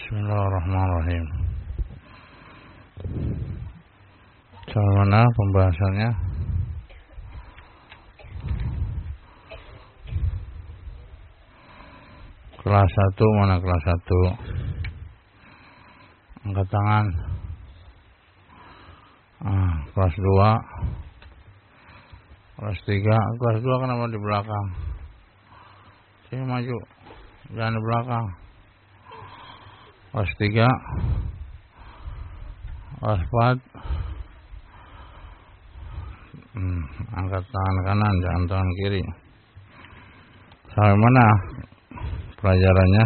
Bismillahirrahmanirrahim. Soal mana pembahasannya? Kelas 1, mana kelas 1? Angkat tangan. Kelas 2. Kelas 3. Kelas 2 kenapa di belakang? Sini maju. Jangan di belakang. Kelas 3. Kelas 4. Angkat tangan kanan, jangan tangan kiri. Sampai mana pelajarannya?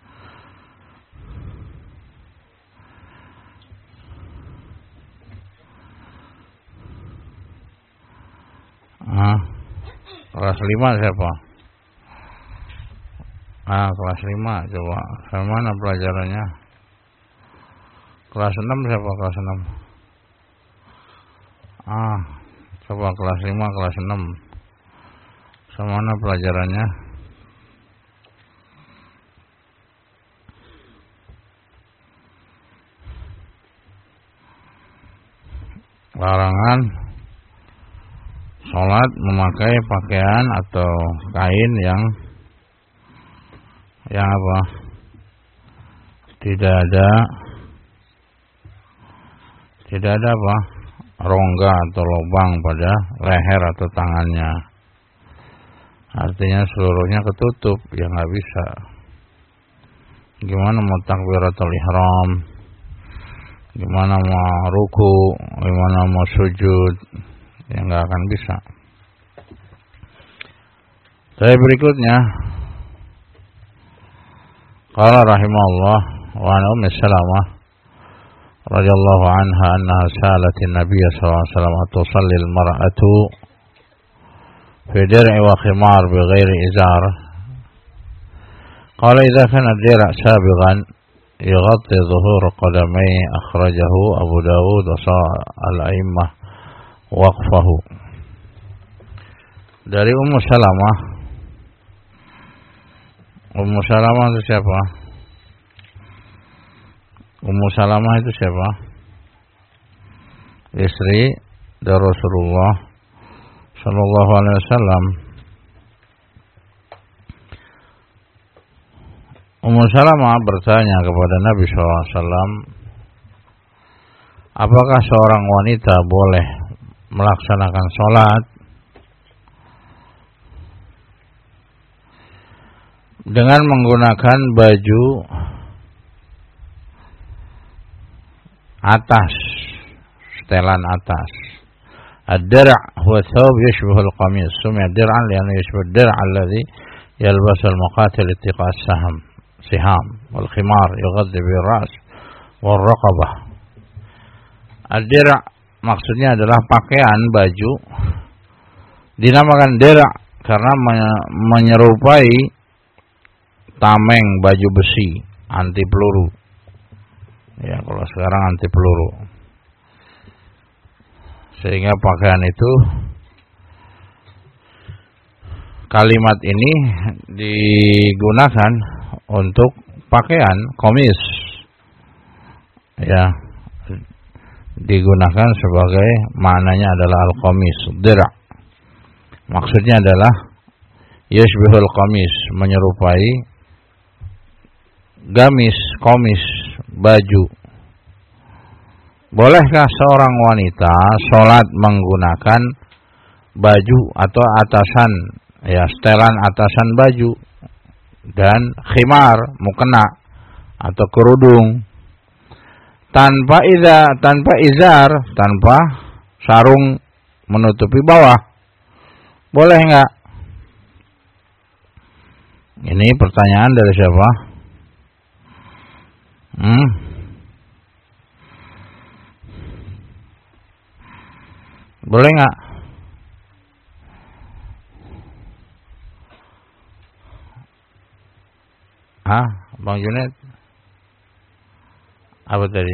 Kelas 5 siapa? Kelas 5 coba. Sampai mana pelajarannya? Kelas 6 siapa? Kelas 6. Coba kelas 5, kelas 6. Sampai mana pelajarannya? Larangan sholat memakai pakaian atau kain yang apa? Tidak ada apa? Rongga atau lubang pada leher atau tangannya. Artinya seluruhnya ketutup, ya nggak bisa. Gimana mau takbiratul ihram? Gimana mau ruku? Gimana mau sujud? Ya nggak akan bisa. Saya berikutnya, qala rahimahullah wa an Ummi Salamah radhiyallahu anha annaha sa'alat an-nabiy sallallahu alaihi wasallam tusalli al-mar'atu fi dir'i wa khimar bighairi izar. Qala idza kana ad-dir' sabighan yughatti dhuhur qadamai akhrajahu Abu Dawud wa al-a'immah waqfahu. Dari Ummu Salamah. Ummu Salamah itu siapa? Ummu Salamah itu siapa? Istri dari Rasulullah sallallahu alaihi wasallam. Ummu Salamah bertanya kepada Nabi sallallahu alaihi wasallam, apakah seorang wanita boleh melaksanakan sholat dengan menggunakan baju atas, setelan atas. Ad-dir' huwa thawb yashbahu al-qamis. Summiya dir'an li'annahu yashbahu ad-dir' alladhi yalbasu al-muqatil ittiqa' as-siham wal khimar yughaddi bihi ar-ra's wal raqabah. Ad-dir' maksudnya adalah pakaian, baju. Dinamakan dir' karena menyerupai tameng, baju besi anti peluru. Ya, kalau sekarang anti peluru. Sehingga pakaian itu, kalimat ini digunakan untuk pakaian, komis. Ya, digunakan sebagai maknanya adalah al-qamis, dir'. Maksudnya adalah yashbihul qamis, menyerupai gamis, komis, baju. Bolehkah seorang wanita sholat menggunakan baju atau atasan, ya setelan atasan baju, dan khimar, mukena atau kerudung, tanpa izar, tanpa sarung menutupi bawah? Boleh enggak? Ini pertanyaan dari siapa? Boleh enggak? Bang Junaid? Apa tadi?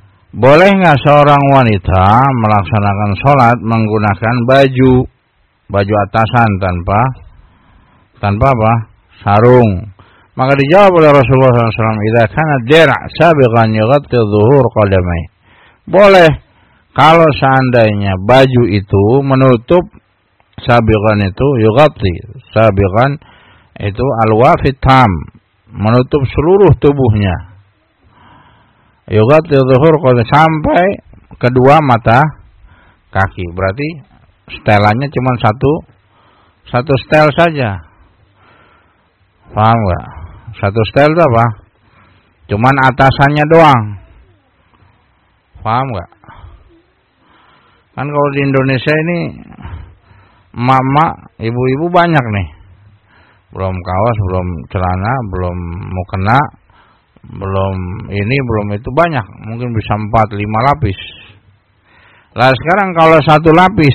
Boleh nggak seorang wanita melaksanakan sholat menggunakan baju baju atasan tanpa apa? Sarung. Maka dijawab oleh Rasulullah SAW, "Idza kana dir' sabiqan yughatti dhuhur qadamai." Boleh kalau seandainya baju itu menutup sabiqan itu yughatti. Sabiqan itu al-wafit tam, menutup seluruh tubuhnya. Yughatti dhuhur qadamai sampai kedua mata kaki. Berarti setelannya cuma satu setel saja. Paham enggak? Satu setel itu apa? Cuman atasannya doang. Paham enggak? Kan kalau di Indonesia ini emak-emak, ibu-ibu banyak nih. Belum kaos, belum celana, belum mukena, belum ini, belum itu, banyak. Mungkin bisa 4-5 lapis. Lah sekarang kalau satu lapis,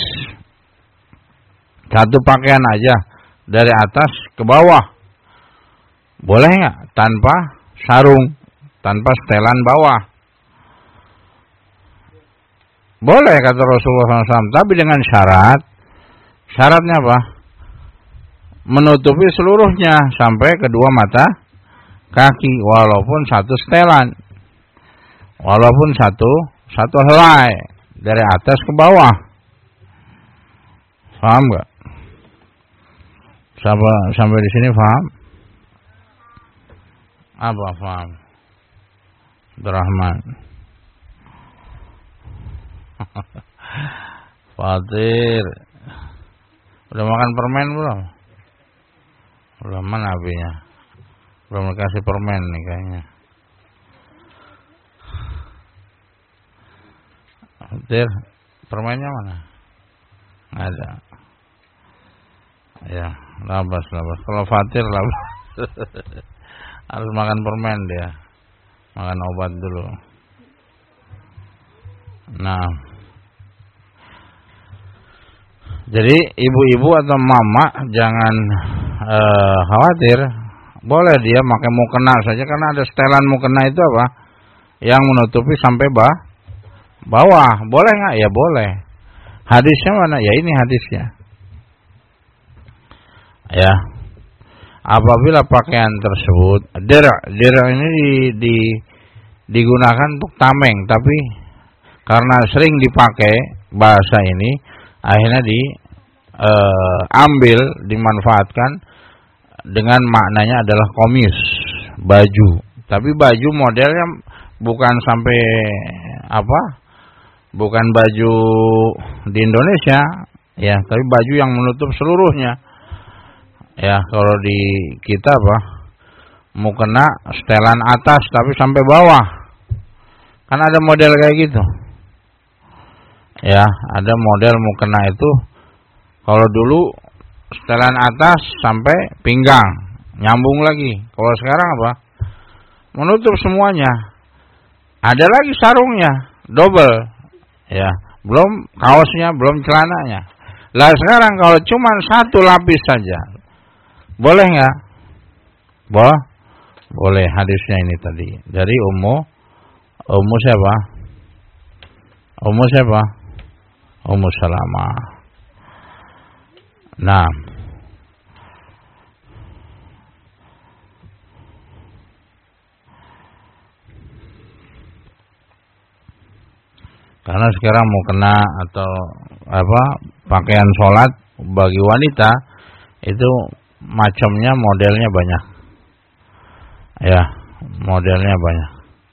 satu pakaian aja dari atas ke bawah, boleh nggak? Tanpa sarung, tanpa setelan bawah. Boleh kata Rasulullah SAW, tapi dengan syarat. Syaratnya apa? Menutupi seluruhnya sampai kedua mata kaki, walaupun satu setelan, walaupun satu helai dari atas ke bawah. Paham nggak? Sampai di sini paham? Apa paham? Abdurrahman. Fatir. Udah makan permen belum? Belum, mana apinya? Belum dikasih permen nih kayaknya. Fatir, permennya mana? Nggak ada. Ya, labas. Kalau Fatir labas. Harus makan permen dia. Makan obat dulu. Nah, jadi ibu-ibu atau mama jangan khawatir. Boleh dia pakai mukena saja, karena ada setelan mukena itu apa? Yang menutupi sampai bawah. Boleh nggak? Ya boleh. Hadisnya mana? Ya ini hadisnya. Ya. Apabila pakaian tersebut, dir' ini digunakan untuk tameng, tapi karena sering dipakai bahasa ini, akhirnya diambil, dimanfaatkan dengan maknanya adalah komis, baju. Tapi baju modelnya bukan sampai apa? Bukan baju di Indonesia, ya, tapi baju yang menutup seluruhnya. Ya, kalau di kita apa? Mukena setelan atas tapi sampai bawah. Kan ada model kayak gitu. Ya, ada model mukena itu kalau dulu setelan atas sampai pinggang, nyambung lagi. Kalau sekarang apa? Menutup semuanya. Ada lagi sarungnya, double. Ya, belum kaosnya, belum celananya. Lah sekarang kalau cuma satu lapis saja, boleh nggak? Boleh. Hadisnya ini tadi dari Ummu siapa? Ummu Salamah. Nah, karena sekarang mau kena atau apa pakaian sholat bagi wanita itu macamnya, modelnya banyak. Ya, modelnya banyak.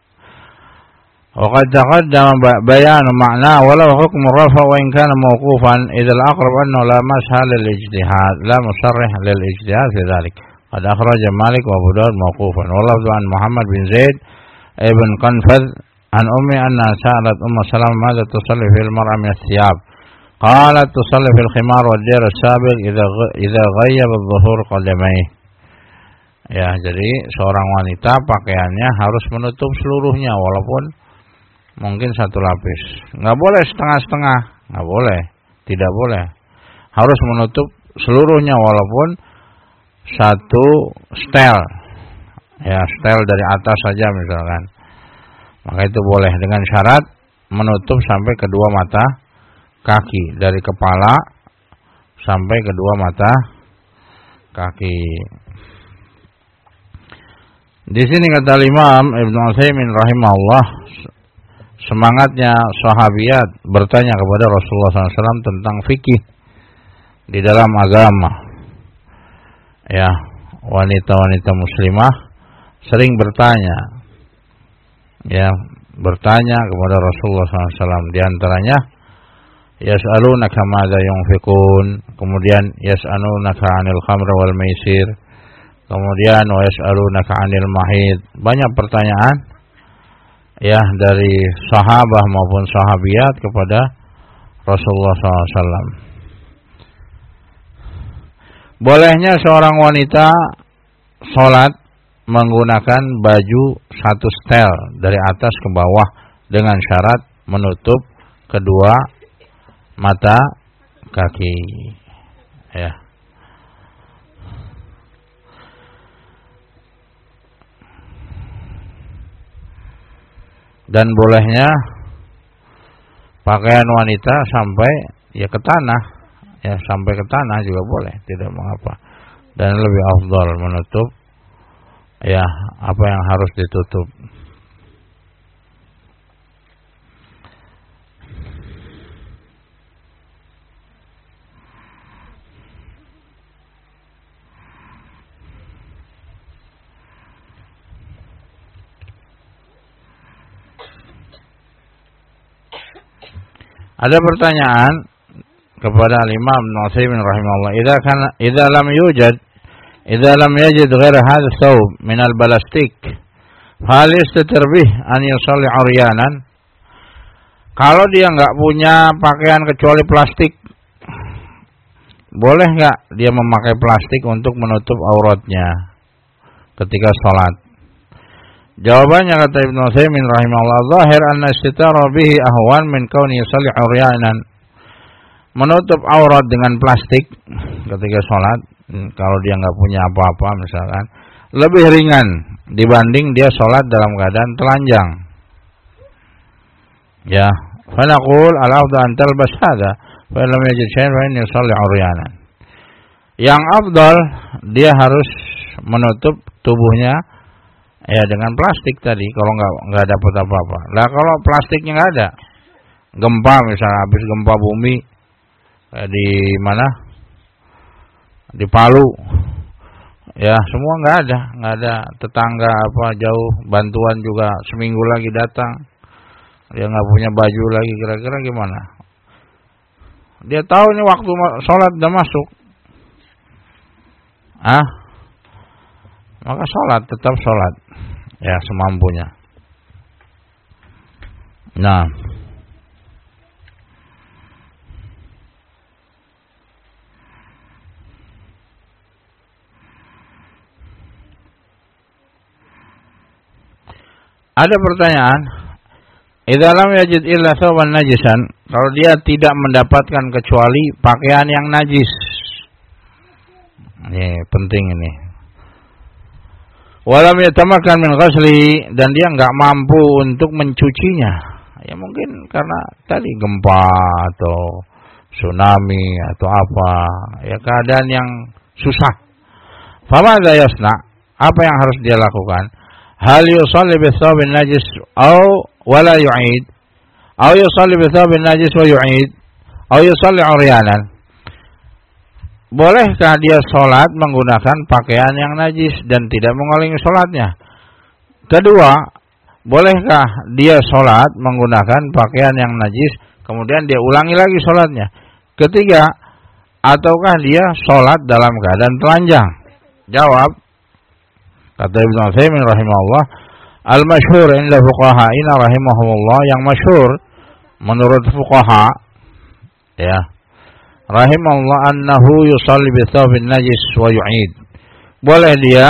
وقد تقدم بيان معناه ولو حكم الرفع وإن كان موقوفا إذا الأقرب أنه لا مسح للاجتهاد لا مصرح للاجتهاد في ذلك. قد أخرج مالك وأبو داود موقوفا واللفظ عن محمد بن زيد ابن قنفذ عن أمي أنها سألت أم سلمة ماذا تصلي في المرأة من الثياب؟ قالت تصلي في الخمار والدير السابق إذا غيب الظهور قدميه. Ya, jadi seorang wanita pakaiannya harus menutup seluruhnya walaupun mungkin satu lapis. Nggak boleh setengah-setengah, nggak boleh, tidak boleh. Harus menutup seluruhnya walaupun satu setel. Ya, setel dari atas saja misalkan. Maka itu boleh dengan syarat menutup sampai kedua mata kaki, dari kepala sampai kedua mata kaki. Di sini kata Imam Ibnu Utsaimin rahimahullah, semangatnya sahabiat bertanya kepada Rasulullah SAW tentang fikih di dalam agama. Ya, wanita-wanita muslimah sering bertanya, ya, bertanya kepada Rasulullah SAW. Di antaranya, yas'alunaka madza yunfiqun, kemudian yas'alunaka 'anil khamr wal maisir, kemudian wa yas'alunaka 'anil mahid. Banyak pertanyaan ya dari sahabat maupun sahabiat kepada Rasulullah SAW. Bolehnya seorang wanita sholat menggunakan baju satu setel dari atas ke bawah dengan syarat menutup kedua mata kaki. Ya. Dan bolehnya pakaian wanita sampai ya ke tanah, ya sampai ke tanah juga boleh, tidak mengapa. Dan lebih afdal menutup ya apa yang harus ditutup. Ada pertanyaan kepada Imam Ibnu Utsaimin rahimahullah, idza lam yajid ghaira hadha thawb min al-balastik, hal yastatir bih an yusalli 'uryanan? Kalau dia enggak punya pakaian kecuali plastik, boleh enggak dia memakai plastik untuk menutup auratnya ketika salat? Jawabannya kata Ibnu Utsaimin rahimahullah, zahir anna istitara bihi ahwan min kauni yusalli 'uryanan. Menutup aurat dengan plastik ketika sholat, kalau dia nggak punya apa-apa misalkan, lebih ringan dibanding dia sholat dalam keadaan telanjang. Ya, fa naqul al-afdal an talbas hadha fa lam yajid shay'an fa inni yusalli 'uryanan. Yang afdal dia harus menutup tubuhnya ya dengan plastik tadi kalau nggak dapat apa-apa. Lah kalau plastiknya nggak ada, gempa misalnya, habis gempa bumi di mana, di Palu, ya semua nggak ada tetangga apa jauh, bantuan juga seminggu lagi datang, dia nggak punya baju lagi, kira-kira gimana? Dia tahu ini waktu sholat udah masuk, maka sholat, tetap sholat ya semampunya. Nah, ada pertanyaan, idza lam yajid illa thawban najisan, kalau dia tidak mendapatkan kecuali pakaian yang najis. Ini penting ini. Walam yatamakkan min ghasli, dan dia enggak mampu untuk mencucinya. Ya mungkin karena tadi gempa atau tsunami atau apa, ya keadaan yang susah. Famadza yasna? Apa yang harus dia lakukan? Hal yusalli bi thawbin najis aw wala yu'id, aw yusalli bi thawbin najis wa yu'id, aw yusalli 'uryanan? Bolehkah dia sholat menggunakan pakaian yang najis dan tidak mengulangi sholatnya? Kedua, bolehkah dia sholat menggunakan pakaian yang najis kemudian dia ulangi lagi sholatnya? Ketiga, ataukah dia sholat dalam keadaan telanjang? Jawab, kata Ibnu Utsaimin rahimahullah, al-masyhur inda fuqaha'ina rahimahumullah, yang masyhur menurut fuqaha ya rahimahullah, annahu yusalli bi thawbin najis wa yu'id. Boleh dia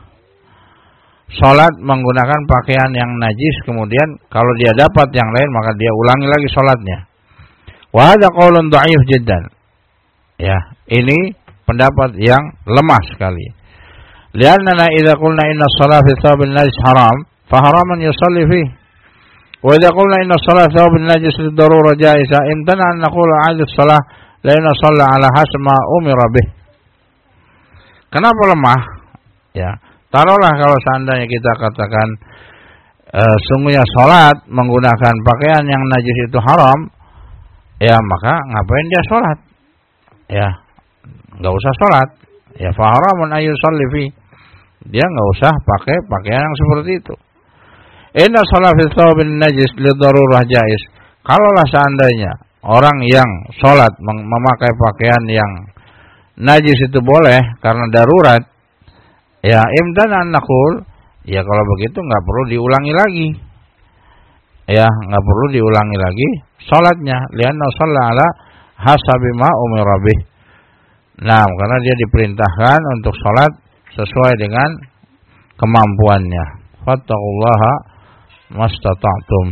salat menggunakan pakaian yang najis, kemudian kalau dia dapat yang lain maka dia ulangi lagi salatnya. Wa hadha qaulun dha'if jiddan. Ya, ini pendapat yang lemah sekali. Li'annana idza qulna inna as-salata fi thawbin najis haram, fa haraman yusalli fihi. Wa idza qulna inna as-salata fi thawbin najis lid-darura jaizah, imtana an naqula 'ala as-salah la in shalla ala hasma umira bih. Kenapa lemah? Ya, taruhlah kalau seandainya kita katakan sungguhnya salat menggunakan pakaian yang najis itu haram, ya maka ngapain dia salat? Ya, enggak usah salat. Ya fa haramun ayyusalli fi. Dia enggak usah pakai pakaian yang seperti itu. Inna shalat fi thawbin najis li darurah jaiz. Kalaulah seandainya orang yang salat memakai pakaian yang najis itu boleh karena darurat, ya imdanan naqul, ya kalau begitu enggak perlu diulangi lagi. Ya, enggak perlu diulangi lagi salatnya, lianna shalla ala hasabi ma umira bih. Nah, karena dia diperintahkan untuk salat sesuai dengan kemampuannya. Fattaqullaha mastata'tum.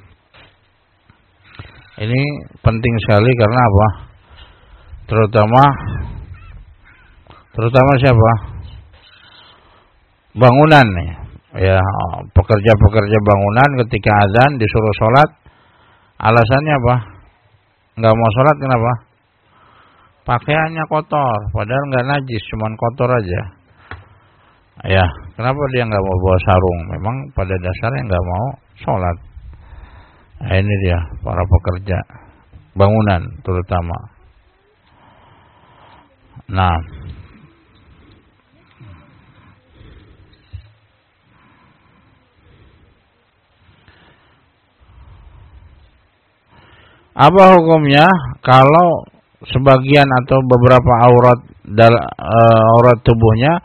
Ini penting sekali karena apa? Terutama siapa? Bangunan. Ya, pekerja-pekerja bangunan ketika azan disuruh salat, alasannya apa? Enggak mau salat kenapa? Pakaiannya kotor, padahal enggak najis, cuman kotor aja. Ya, kenapa dia enggak mau bawa sarung? Memang pada dasarnya enggak mau salat. Nah, ini dia para pekerja bangunan terutama. Nah, apa hukumnya kalau sebagian atau beberapa aurat tubuhnya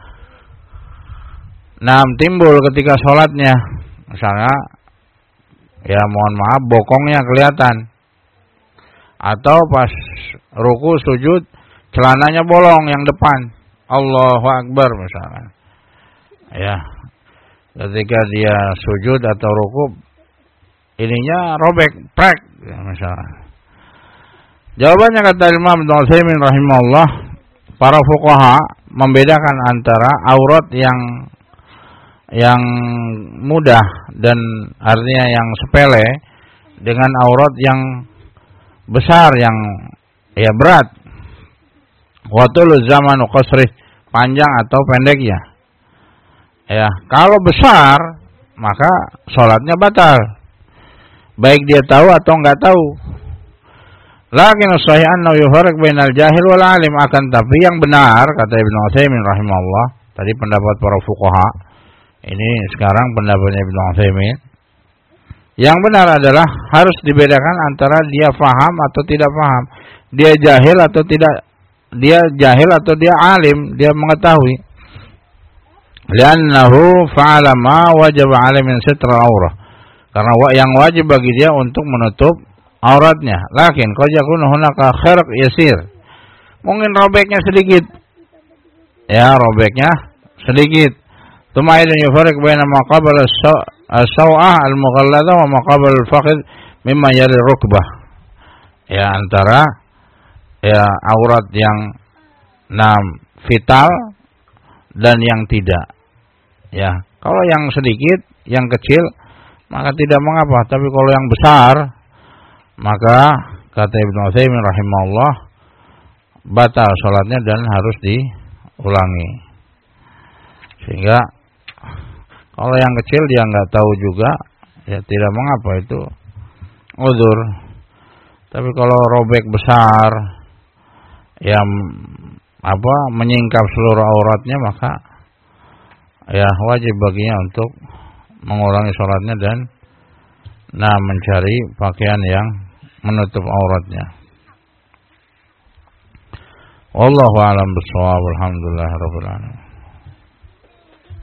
timbul ketika sholatnya? Misalnya, ya mohon maaf, bokongnya kelihatan, atau pas ruku sujud celananya bolong yang depan, Allahu Akbar misalnya. Ya, ketika dia sujud atau ruku ininya robek, prek, ya, misalnya. Jawabannya kata Imam Ibnu Utsaimin rahimahullah, para fuqaha membedakan antara aurat yang mudah dan artinya yang sepele dengan aurat yang besar yang ya berat. Watul zamanu qasrih, panjang atau pendeknya. Ya, kalau besar maka salatnya batal. Baik dia tahu atau enggak tahu. Lakin sahih annahu yufarriq bainal jahil wal alim, akan tapi yang benar kata Ibnu Utsaimin rahimahullah, tadi pendapat para fuqaha, ini sekarang pendapatnya Ibnu Utsaimin. Yang benar adalah harus dibedakan antara dia faham atau tidak faham, dia jahil atau dia alim, dia mengetahui. Li'annahu fa'ala ma wajaba 'alaihi min sitr aurah. Karena yang wajib bagi dia untuk menutup auratnya. Lakin qad yakunu hunaka kharq yasir. Mungkin robeknya sedikit. Ya, robeknya sedikit. Tsumma idan yufarriq baina ma qabala as-saw'ah al-mughalladha wa ma qabala al-fakhidh mimma yali rukbah. Ya, antara ya aurat yang vital dan yang tidak. Ya, kalau yang sedikit, yang kecil maka tidak mengapa, tapi kalau yang besar maka kata Ibnu Utsaimin rahimahullah batal salatnya dan harus diulangi. Sehingga kalau yang kecil dia enggak tahu juga, ya tidak mengapa, itu uzur. Tapi kalau robek besar yang menyingkap seluruh auratnya, maka ya wajib baginya untuk mengulangi salatnya dan mencari pakaian yang menutup auratnya. Wallahu a'lam bishawab. Alhamdulillahirabbil alamin.